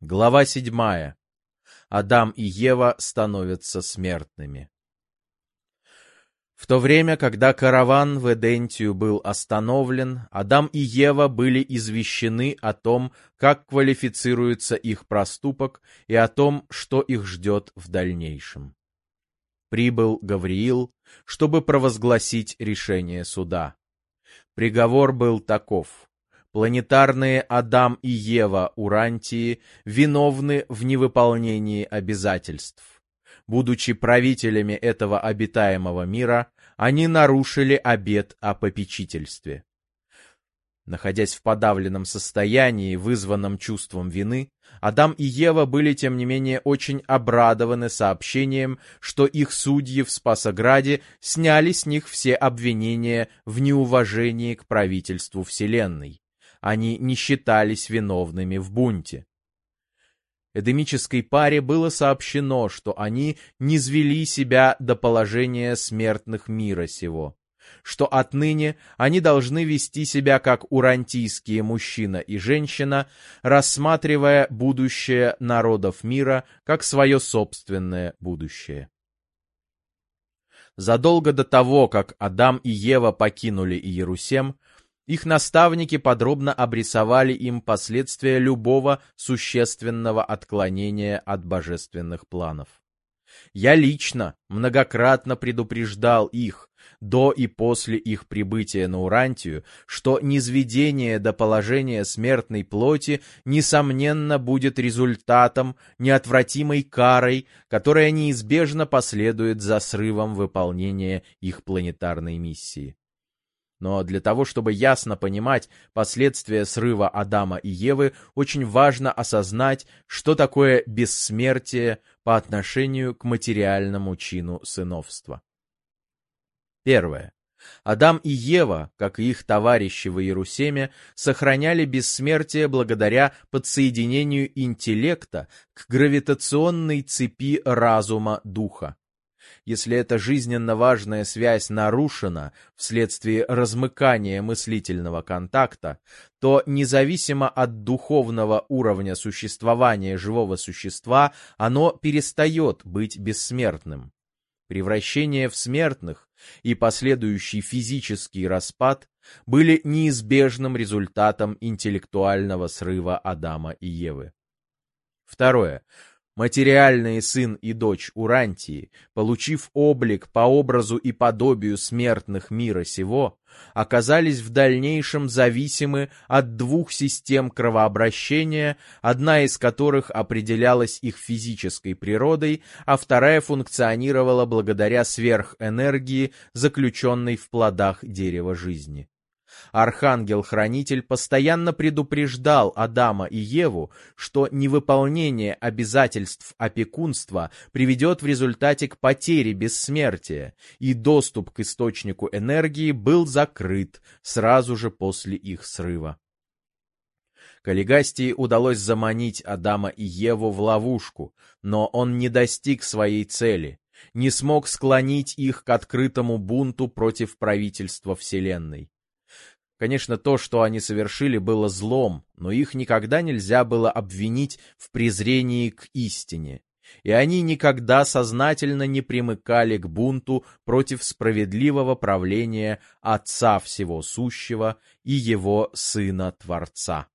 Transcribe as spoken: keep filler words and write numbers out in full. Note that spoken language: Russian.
Глава седьмая. Адам и Ева становятся смертными. В то время, когда караван в Эдентию был остановлен, Адам и Ева были извещены о том, как квалифицируется их проступок и о том, что их ждет в дальнейшем. Прибыл Гавриил, чтобы провозгласить решение суда. Приговор был таков. Планетарные Адам и Ева Урантии виновны в невыполнении обязательств. Будучи правителями этого обитаемого мира, они нарушили обет о попечительстве. Находясь в подавленном состоянии, вызванном чувством вины, Адам и Ева были, тем не менее, очень обрадованы сообщением, что их судьи в Спасограде сняли с них все обвинения в неуважении к правительству Вселенной. Они не считались виновными в бунте. Эдемической паре было сообщено, что они низвели себя до положения смертных мира сего, что отныне они должны вести себя как урантийские мужчина и женщина, рассматривая будущее народов мира как свое собственное будущее. Задолго до того, как Адам и Ева покинули Иерусалим, их наставники подробно обрисовали им последствия любого существенного отклонения от божественных планов. Я лично многократно предупреждал их, до и после их прибытия на Урантию, что низведение до положения смертной плоти, несомненно, будет результатом, неотвратимой карой, которая неизбежно последует за срывом выполнения их планетарной миссии. Но для того, чтобы ясно понимать последствия срыва Адама и Евы, очень важно осознать, что такое бессмертие по отношению к материальному чину сыновства. Первое. Адам и Ева, как и их товарищи в Иерусалиме, сохраняли бессмертие благодаря подсоединению интеллекта к гравитационной цепи разума духа. Если эта жизненно важная связь нарушена вследствие размыкания мыслительного контакта, то независимо от духовного уровня существования живого существа, оно перестает быть бессмертным. Превращение в смертных и последующий физический распад были неизбежным результатом интеллектуального срыва Адама и Евы. Второе. Материальные сын и дочь Урантии, получив облик по образу и подобию смертных мира сего, оказались в дальнейшем зависимы от двух систем кровообращения, одна из которых определялась их физической природой, а вторая функционировала благодаря сверхэнергии, заключенной в плодах дерева жизни. Архангел-хранитель постоянно предупреждал Адама и Еву, что невыполнение обязательств опекунства приведет в результате к потере бессмертия, и доступ к источнику энергии был закрыт сразу же после их срыва. Каллигастии удалось заманить Адама и Еву в ловушку, но он не достиг своей цели, не смог склонить их к открытому бунту против правительства Вселенной. Конечно, то, что они совершили, было злом, но их никогда нельзя было обвинить в презрении к истине, и они никогда сознательно не примыкали к бунту против справедливого правления Отца Всего Сущего и Его Сына-Творца.